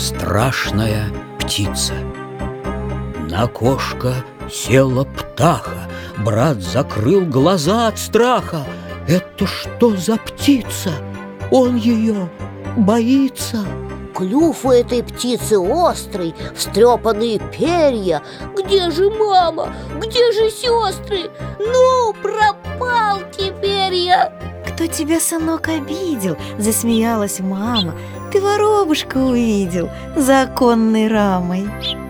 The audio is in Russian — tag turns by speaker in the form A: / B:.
A: страшная птица. На окошко села птаха. Брат закрыл глаза от страха. Это что за птица? Он ее боится.
B: Клюв у этой птицы острый, встрепанные перья. Где же мама? Где же сестры? Ну, пропал теперь я.
C: Кто тебя, сынок, обидел? Засмеялась мама. Ты воробушка увидел за оконной рамой.